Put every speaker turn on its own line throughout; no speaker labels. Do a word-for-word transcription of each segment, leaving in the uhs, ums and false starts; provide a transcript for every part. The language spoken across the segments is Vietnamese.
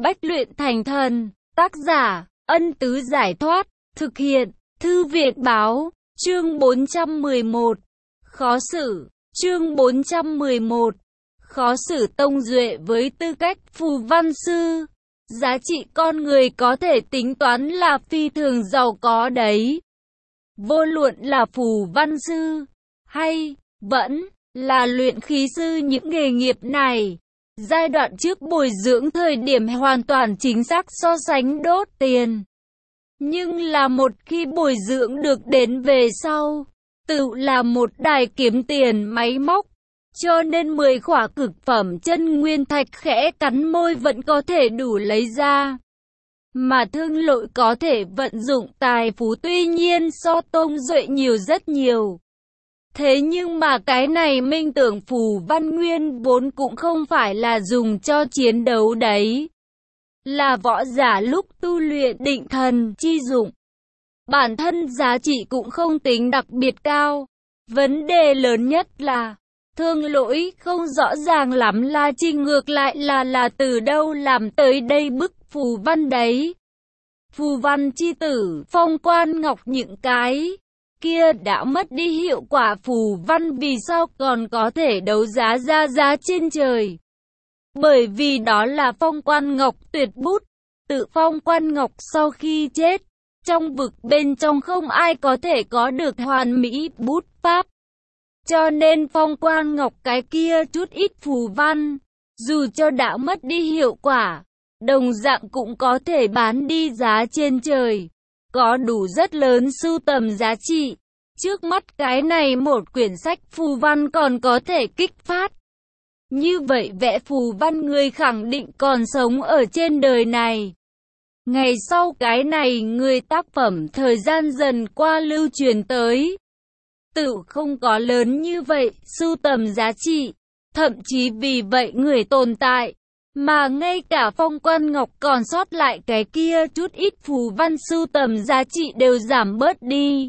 Bách luyện thành thần. Tác giả, Ân Tứ Giải Thoát. Thực hiện, Thư Viện Báo. Chương bốn trăm mười một. Khó xử. Chương bốn trăm mười một. Khó xử Tông Duệ với tư cách phù văn sư. Giá trị con người có thể tính toán là phi thường giàu có đấy. Vô luận là phù văn sư, hay vẫn là luyện khí sư, những nghề nghiệp này, giai đoạn trước bồi dưỡng thời điểm hoàn toàn chính xác so sánh đốt tiền. Nhưng là một khi bồi dưỡng được đến về sau, tự là một đài kiếm tiền máy móc. Cho nên mười khỏa cực phẩm chân nguyên thạch khẽ cắn môi vẫn có thể đủ lấy ra. Mà Thương Lỗi có thể vận dụng tài phú tuy nhiên so Tông Duệ nhiều rất nhiều. Thế nhưng mà cái này minh tưởng phù văn nguyên vốn cũng không phải là dùng cho chiến đấu đấy. Là võ giả lúc tu luyện định thần chi dụng. Bản thân giá trị cũng không tính đặc biệt cao. Vấn đề lớn nhất là Thương Lỗi không rõ ràng lắm La Trinh ngược lại là là từ đâu làm tới đây bức phù văn đấy. Phù văn chi tử, Phong Quan Ngọc những cái kia đã mất đi hiệu quả phù văn, vì sao còn có thể đấu giá ra giá trên trời? Bởi vì đó là Phong Quan Ngọc tuyệt bút. Tự Phong Quan Ngọc sau khi chết, trong vực bên trong không ai có thể có được hoàn mỹ bút pháp. Cho nên Phong Quan Ngọc cái kia chút ít phù văn, dù cho đã mất đi hiệu quả, đồng dạng cũng có thể bán đi giá trên trời, có đủ rất lớn sưu tầm giá trị. Trước mắt cái này một quyển sách phù văn còn có thể kích phát. Như vậy vẽ phù văn người khẳng định còn sống ở trên đời này. Ngày sau cái này người tác phẩm thời gian dần qua lưu truyền tới, tự không có lớn như vậy sưu tầm giá trị. Thậm chí vì vậy người tồn tại, mà ngay cả Phong Quan Ngọc còn sót lại cái kia chút ít phù văn sưu tầm giá trị đều giảm bớt đi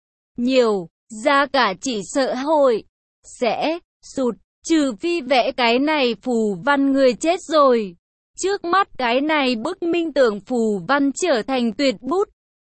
nhiều, giá cả chỉ sợ hội sẽ sụt, trừ phi vẽ cái này phù văn người chết rồi. Trước mắt cái này bức minh tưởng phù văn trở thành tuyệt bút,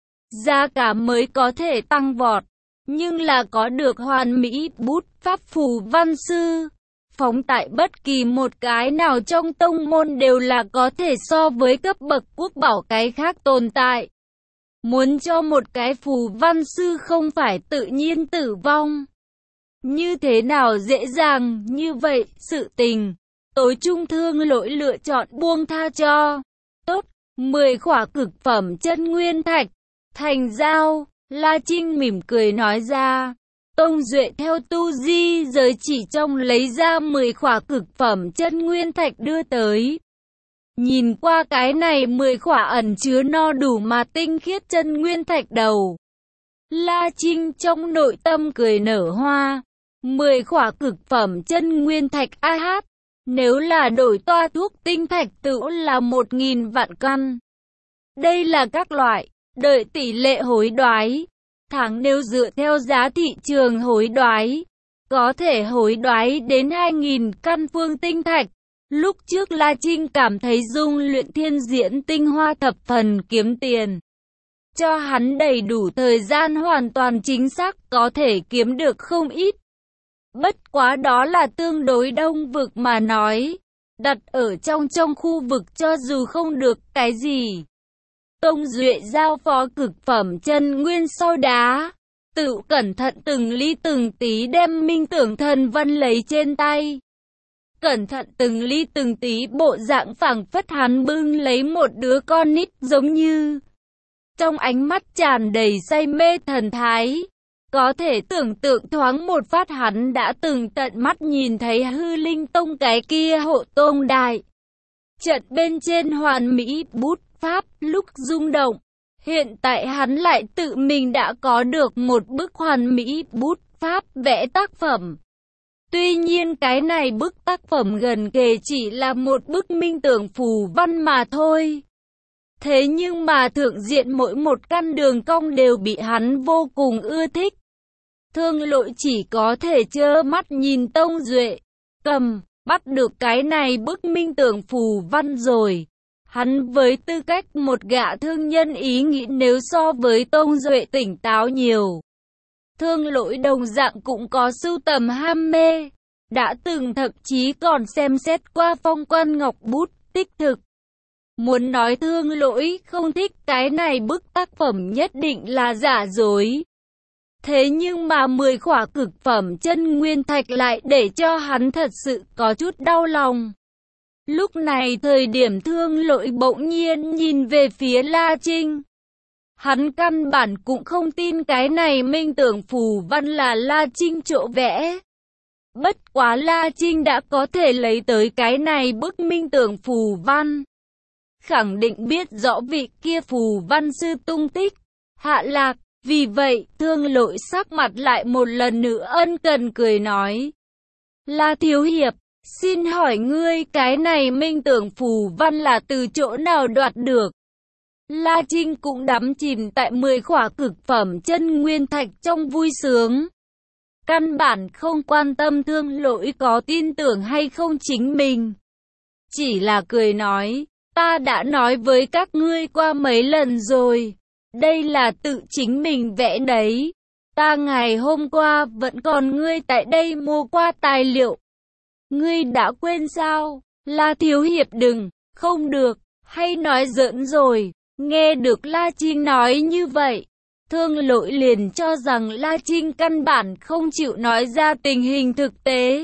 giá cả mới có thể tăng vọt. Nhưng là có được hoàn mỹ bút pháp phù văn sư, phóng tại bất kỳ một cái nào trong tông môn đều là có thể so với cấp bậc quốc bảo cái khác tồn tại. Muốn cho một cái phù văn sư không phải tự nhiên tử vong, như thế nào dễ dàng như vậy sự tình. Tối trung Thương Lỗi lựa chọn buông tha cho. Tốt, mười khỏa cực phẩm chân nguyên thạch, thành giao. La Trinh mỉm cười nói ra. Tông Duệ theo tu di giới chỉ trong lấy ra mười khỏa cực phẩm chân nguyên thạch đưa tới. Nhìn qua cái này mười khỏa ẩn chứa no đủ mà tinh khiết chân nguyên thạch đầu, La Trinh trong nội tâm cười nở hoa. Mười khỏa cực phẩm chân nguyên thạch a hát, nếu là đổi toa thuốc tinh thạch tự là một nghìn vạn căn. Đây là các loại, đợi tỷ lệ hối đoái. Tháng nếu dựa theo giá thị trường hối đoái, có thể hối đoái đến hai nghìn căn phương tinh thạch. Lúc trước La Trinh cảm thấy dung luyện thiên diễn tinh hoa thập phần kiếm tiền. Cho hắn đầy đủ thời gian hoàn toàn chính xác có thể kiếm được không ít. Bất quá đó là tương đối đông vực mà nói. Đặt ở trong trong khu vực cho dù không được cái gì. Tông Duệ giao phó cực phẩm chân nguyên sau đá, tự cẩn thận từng ly từng tí đem minh tưởng thần văn lấy trên tay. Cẩn thận từng ly từng tí bộ dạng phảng phất hắn bưng lấy một đứa con nít giống như. Trong ánh mắt tràn đầy say mê thần thái, có thể tưởng tượng thoáng một phát hắn đã từng tận mắt nhìn thấy Hư Linh Tông cái kia hộ tông đại trận bên trên hoàn mỹ bút pháp lúc rung động. Hiện tại hắn lại tự mình đã có được một bức hoàn mỹ bút pháp vẽ tác phẩm. Tuy nhiên cái này bức tác phẩm gần kề chỉ là một bức minh tưởng phù văn mà thôi. Thế nhưng mà thượng diện mỗi một căn đường cong đều bị hắn vô cùng ưa thích. Thương Lỗi chỉ có thể trơ mắt nhìn Tông Duệ cầm bắt được cái này bức minh tưởng phù văn rồi. Hắn với tư cách một gã thương nhân ý nghĩ nếu so với Tông Duệ tỉnh táo nhiều. Thương Lỗi đồng dạng cũng có sưu tầm ham mê, đã từng thậm chí còn xem xét qua phong quan ngọc bút tích thực. Muốn nói Thương Lỗi không thích cái này bức tác phẩm nhất định là giả dối. Thế nhưng mà mười khỏa cực phẩm chân nguyên thạch lại để cho hắn thật sự có chút đau lòng. Lúc này thời điểm Thương Lỗi bỗng nhiên nhìn về phía La Trinh. Hắn căn bản cũng không tin cái này minh tưởng phù văn là La Trinh chỗ vẽ. Bất quá La Trinh đã có thể lấy tới cái này bức minh tưởng phù văn. Khẳng định biết rõ vị kia phù văn sư tung tích, hạ lạc. Vì vậy, Thương Lỗi sắc mặt lại một lần nữa ân cần cười nói. La thiếu hiệp, xin hỏi ngươi cái này minh tưởng phù văn là từ chỗ nào đoạt được? La Trinh cũng đắm chìm tại mười khỏa cực phẩm chân nguyên thạch trong vui sướng. Căn bản không quan tâm Thương Lỗi có tin tưởng hay không chính mình. Chỉ là cười nói, ta đã nói với các ngươi qua mấy lần rồi. Đây là tự chính mình vẽ đấy. Ta ngày hôm qua vẫn còn ngươi tại đây mua qua tài liệu. Ngươi đã quên sao? La thiếu hiệp đừng, không được, hay nói giỡn rồi. Nghe được La Trinh nói như vậy, Thương Lỗi liền cho rằng La Trinh căn bản không chịu nói ra tình hình thực tế.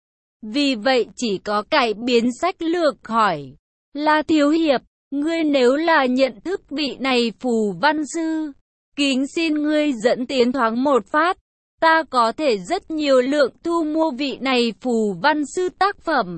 Vì vậy chỉ có cải biến sách lược hỏi. La thiếu hiệp, ngươi nếu là nhận thức vị này phù văn sư, kính xin ngươi dẫn tiến thoáng một phát, ta có thể rất nhiều lượng thu mua vị này phù văn sư tác phẩm.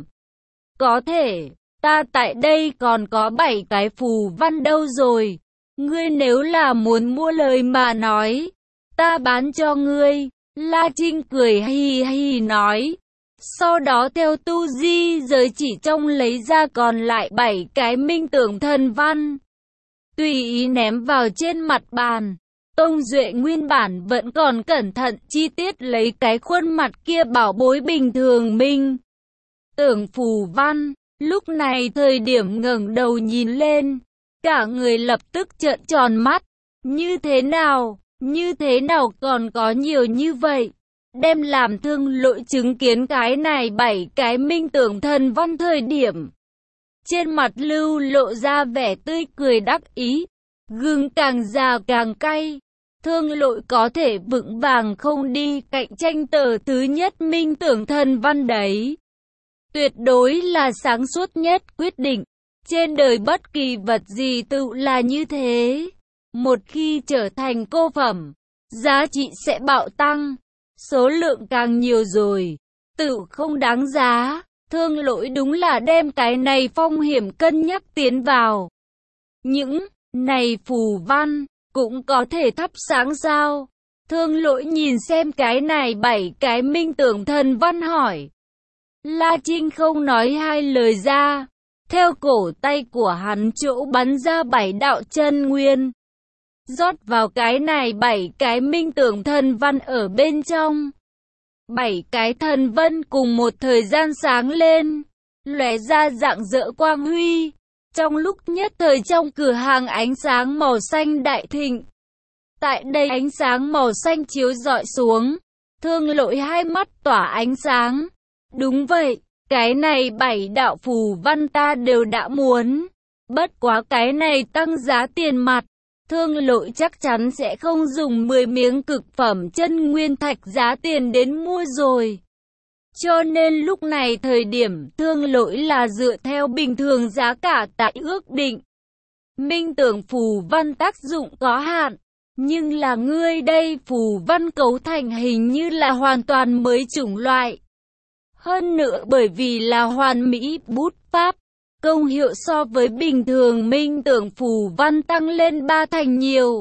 Có thể, ta tại đây còn có bảy cái phù văn đâu rồi, ngươi nếu là muốn mua lời mà nói, ta bán cho ngươi. La Trinh cười hi hi nói. Sau đó theo tu di giới chỉ trong lấy ra còn lại bảy cái minh tưởng thần văn. Tùy ý ném vào trên mặt bàn. Tông Duệ nguyên bản vẫn còn cẩn thận chi tiết lấy cái khuôn mặt kia bảo bối bình thường minh tưởng phù văn. Lúc này thời điểm ngẩng đầu nhìn lên, cả người lập tức trợn tròn mắt. Như thế nào, như thế nào còn có nhiều như vậy? Đem làm Thương Lỗi chứng kiến cái này bảy cái minh tưởng thần văn thời điểm. Trên mặt lưu lộ ra vẻ tươi cười đắc ý, gừng càng già càng cay. Thương Lỗi có thể vững vàng không đi cạnh tranh tờ thứ nhất minh tưởng thần văn đấy. Tuyệt đối là sáng suốt nhất quyết định. Trên đời bất kỳ vật gì tự là như thế. Một khi trở thành cô phẩm, giá trị sẽ bạo tăng. Số lượng càng nhiều rồi, tự không đáng giá. Thương Lỗi đúng là đem cái này phong hiểm cân nhắc tiến vào. Những này phù văn cũng có thể thắp sáng sao? Thương Lỗi nhìn xem cái này bảy cái minh tưởng thần văn hỏi. La Trinh không nói hai lời ra. Theo cổ tay của hắn chỗ bắn ra bảy đạo chân nguyên. Rót vào cái này bảy cái minh tưởng thần văn ở bên trong. Bảy cái thần vân cùng một thời gian sáng lên, lóe ra rạng rỡ quang huy. Trong lúc nhất thời trong cửa hàng ánh sáng màu xanh đại thịnh. Tại đây ánh sáng màu xanh chiếu rọi xuống, Thương Lỗi hai mắt tỏa ánh sáng. Đúng vậy, cái này bảy đạo phù văn ta đều đã muốn. Bất quá cái này tăng giá tiền mặt. Thương Lỗi chắc chắn sẽ không dùng mười miếng cực phẩm chân nguyên thạch giá tiền đến mua rồi. Cho nên lúc này thời điểm Thương Lỗi là dựa theo bình thường giá cả tại ước định. Minh tưởng phù văn tác dụng có hạn, nhưng là ngươi đây phù văn cấu thành hình như là hoàn toàn mới chủng loại. Hơn nữa bởi vì là hoàn mỹ bút pháp, công hiệu so với bình thường minh tưởng phù văn tăng lên ba thành nhiều.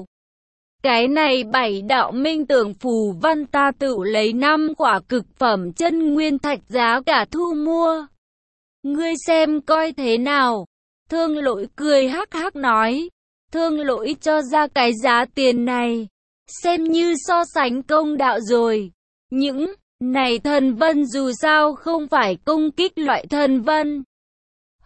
Cái này bảy đạo minh tưởng phù văn ta tự lấy năm quả cực phẩm chân nguyên thạch giá cả thu mua. Ngươi xem coi thế nào? Thương Lỗi cười hắc hắc nói. Thương Lỗi cho ra cái giá tiền này, xem như so sánh công đạo rồi. Những này thần vân dù sao không phải công kích loại thần vân.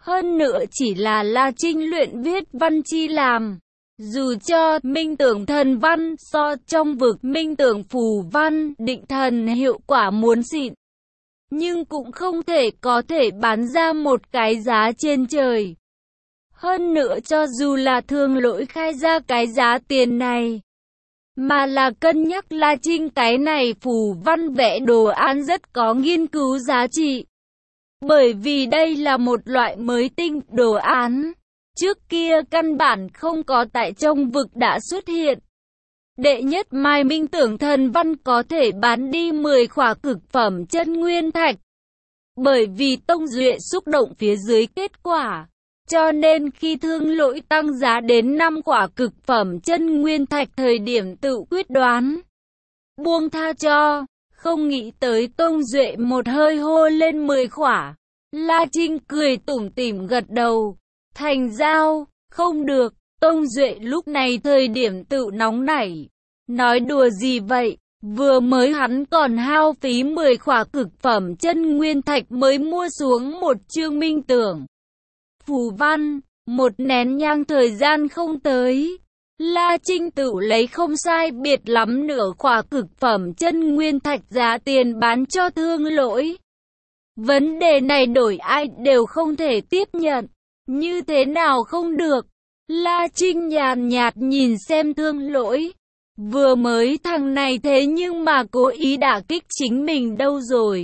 Hơn nữa chỉ là La Trinh luyện viết văn chi làm. Dù cho minh tưởng thần văn so trong vực minh tưởng phù văn định thần hiệu quả muốn xịn, nhưng cũng không thể có thể bán ra một cái giá trên trời. Hơn nữa cho dù là Thương Lỗi khai ra cái giá tiền này, mà là cân nhắc La Trinh cái này phù văn vẽ đồ án rất có nghiên cứu giá trị. Bởi vì đây là một loại mới tinh đồ án, trước kia căn bản không có tại trong vực đã xuất hiện. Đệ nhất Mai minh tưởng thần văn có thể bán đi mười khỏa cực phẩm chân nguyên thạch. Bởi vì Tông Duệ xúc động phía dưới kết quả, cho nên khi Thương Lỗi tăng giá đến năm khỏa cực phẩm chân nguyên thạch thời điểm tự quyết đoán buông tha cho, không nghĩ tới Tông Duệ một hơi hô lên mười khỏa. La Trinh cười tủm tỉm gật đầu, thành giao, không được. Tông Duệ lúc này thời điểm tự nóng nảy, nói đùa gì vậy, vừa mới hắn còn hao phí mười khỏa cực phẩm chân nguyên thạch mới mua xuống một chương minh tưởng phù văn, một nén nhang thời gian không tới, La Trinh tự lấy không sai biệt lắm nửa khỏa cực phẩm chân nguyên thạch giá tiền bán cho Thương Lỗi. Vấn đề này đổi ai đều không thể tiếp nhận, như thế nào không được. La Trinh nhàn nhạt nhìn xem Thương Lỗi, vừa mới thằng này thế nhưng mà cố ý đả kích chính mình đâu rồi.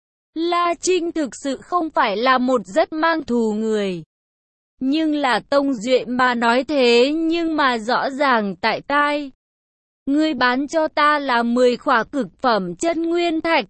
La Trinh thực sự không phải là một rất mang thù người. Nhưng là Tông Duệ mà nói thế nhưng mà rõ ràng tại tai. Ngươi bán cho ta là mười khỏa cực phẩm chân nguyên thạch.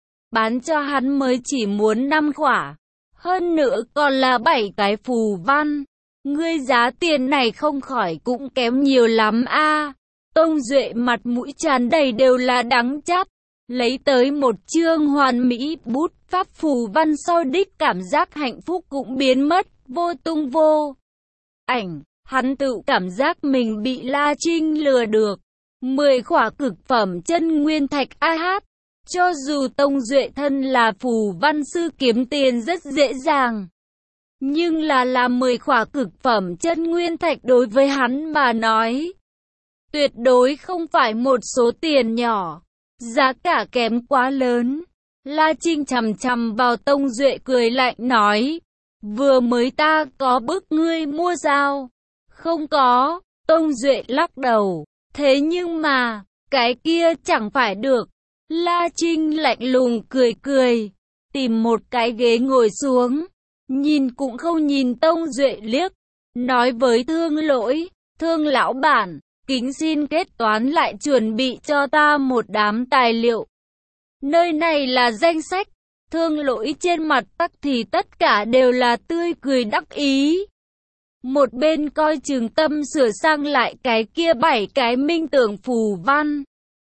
Bán cho hắn mới chỉ muốn năm khỏa. Hơn nữa còn là bảy cái phù văn. Ngươi giá tiền này không khỏi cũng kém nhiều lắm a. À, Tông Duệ mặt mũi tràn đầy đều là đắng chát. Lấy tới một chương hoàn mỹ bút pháp phù văn sau đích cảm giác hạnh phúc cũng biến mất, vô tung vô ảnh. Hắn tự cảm giác mình bị La Trinh lừa được. Mười khỏa cực phẩm chân nguyên thạch a hát. Cho dù Tông Duệ thân là phù văn sư kiếm tiền rất dễ dàng. Nhưng là làm mười khỏa cực phẩm chân nguyên thạch đối với hắn mà nói, tuyệt đối không phải một số tiền nhỏ. Giá cả kém quá lớn. La Trinh chằm chằm vào Tông Duệ cười lạnh nói, vừa mới ta có bức ngươi mua sao? Không có. Tông Duệ lắc đầu, thế nhưng mà, cái kia chẳng phải được. La Trinh lạnh lùng cười cười, tìm một cái ghế ngồi xuống, nhìn cũng không nhìn Tông Duệ liếc, nói với Thương Lỗi, Thương lão bản, kính xin kết toán lại chuẩn bị cho ta một đám tài liệu. Nơi này là danh sách. Thương Lỗi trên mặt tắc thì tất cả đều là tươi cười đắc ý. Một bên coi chừng tâm sửa sang lại cái kia bảy cái minh tưởng phù văn.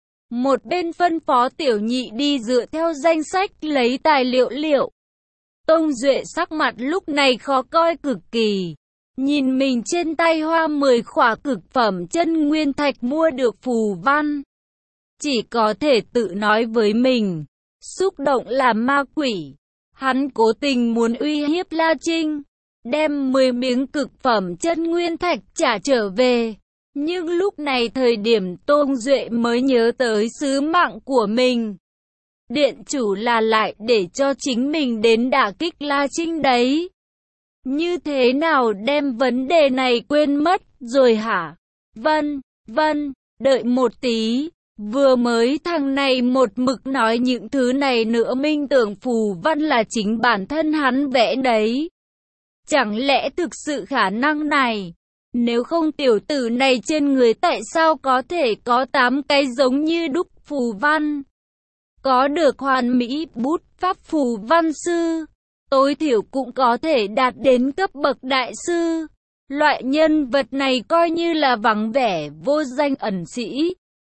Một bên phân phó tiểu nhị đi dựa theo danh sách lấy tài liệu liệu. Tông Duệ sắc mặt lúc này khó coi cực kỳ. Nhìn mình trên tay hoa mười khỏa cực phẩm chân nguyên thạch mua được phù văn. Chỉ có thể tự nói với mình, xúc động là ma quỷ. Hắn cố tình muốn uy hiếp La Trinh, đem mười miếng cực phẩm chân nguyên thạch trả trở về. Nhưng lúc này thời điểm Tông Duệ mới nhớ tới sứ mạng của mình. Điện chủ là lại để cho chính mình đến đả kích La Trinh đấy. Như thế nào đem vấn đề này quên mất rồi hả? Vân, vân, đợi một tí. Vừa mới thằng này một mực nói những thứ này nữa minh tưởng phù văn là chính bản thân hắn vẽ đấy. Chẳng lẽ thực sự khả năng này? Nếu không tiểu tử này trên người tại sao có thể có tám cái giống như đúc phù văn? Có được hoàn mỹ bút pháp phù văn sư, tối thiểu cũng có thể đạt đến cấp bậc đại sư. Loại nhân vật này coi như là vắng vẻ vô danh ẩn sĩ.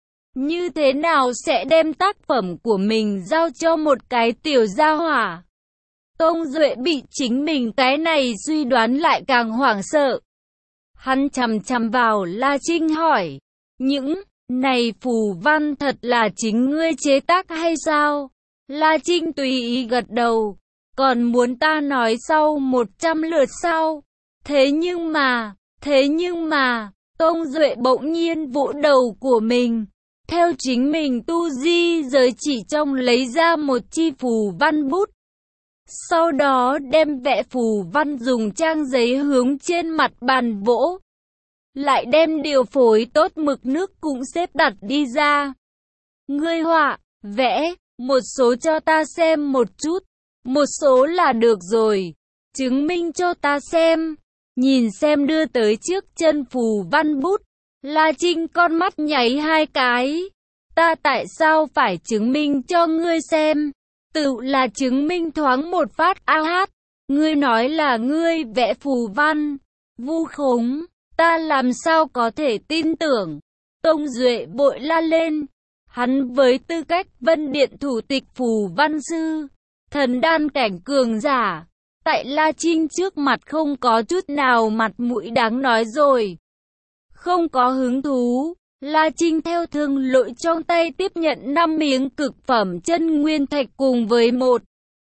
Như thế nào sẽ đem tác phẩm của mình giao cho một cái tiểu gia hỏa? Tông Duệ bị chính mình cái này suy đoán lại càng hoảng sợ. Hắn chằm chằm vào La Trinh hỏi, những này phù văn thật là chính ngươi chế tác hay sao? La Trinh tùy ý gật đầu, Còn muốn ta nói sau một trăm lượt sao? Thế nhưng mà, thế nhưng mà, Tông Duệ bỗng nhiên vỗ đầu của mình. Theo chính mình tu di giới chỉ trong lấy ra một chi phù văn bút. Sau đó đem vẽ phù văn dùng trang giấy hướng trên mặt bàn vỗ. Lại đem điều phối tốt mực nước cũng xếp đặt đi ra. Ngươi họa, vẽ, một số cho ta xem một chút. Một số là được rồi. Chứng minh cho ta xem. Nhìn xem đưa tới trước chân phù văn bút. La Trinh con mắt nháy hai cái. Ta tại sao phải chứng minh cho ngươi xem? Tự là chứng minh thoáng một phát. A hát. Ngươi nói là ngươi vẽ phù văn. Vu khống. Ta làm sao có thể tin tưởng? Tông Duệ vội la lên. Hắn với tư cách Vân Điện thủ tịch phù văn sư, thần đan cảnh cường giả, tại La Trinh trước mặt không có chút nào mặt mũi đáng nói rồi. Không có hứng thú, La Trinh theo thương lội trong tay tiếp nhận năm miếng cực phẩm chân nguyên thạch cùng với một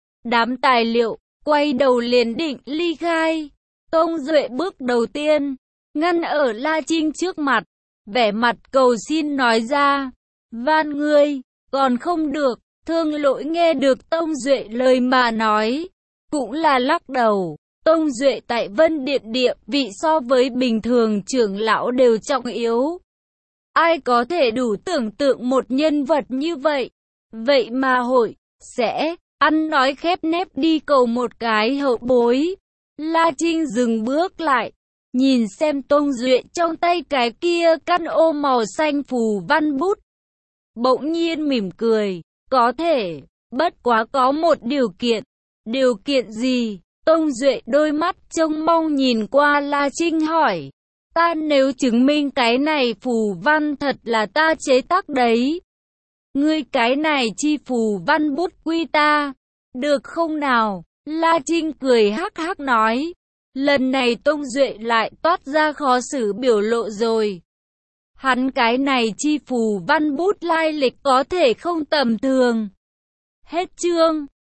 đám tài liệu, quay đầu liền định ly khai. Tông Duệ bước đầu tiên, ngăn ở La Trinh trước mặt, vẻ mặt cầu xin nói ra. Van ngươi, còn không được. Thương lỗi nghe được Tông Duệ lời mà nói, cũng là lắc đầu. Tông Duệ tại Vân Điện địa vị so với bình thường trưởng lão đều trọng yếu. Ai có thể đủ tưởng tượng một nhân vật như vậy? Vậy mà hội, sẽ, ăn nói khép nép đi cầu một cái hậu bối. La Trinh dừng bước lại, nhìn xem Tông Duệ trong tay cái kia căn ô màu xanh phù văn bút. Bỗng nhiên mỉm cười, có thể, bất quá có một điều kiện. Điều kiện gì? Tông Duệ đôi mắt trông mong nhìn qua La Trinh hỏi. Ta nếu chứng minh cái này phù văn thật là ta chế tác đấy. Ngươi cái này chi phù văn bút quy ta, được không nào? La Trinh cười hắc hắc nói. Lần này Tông Duệ lại toát ra khó xử biểu lộ rồi. Hắn cái này chi phù văn bút lai lịch có thể không tầm thường. Hết chương.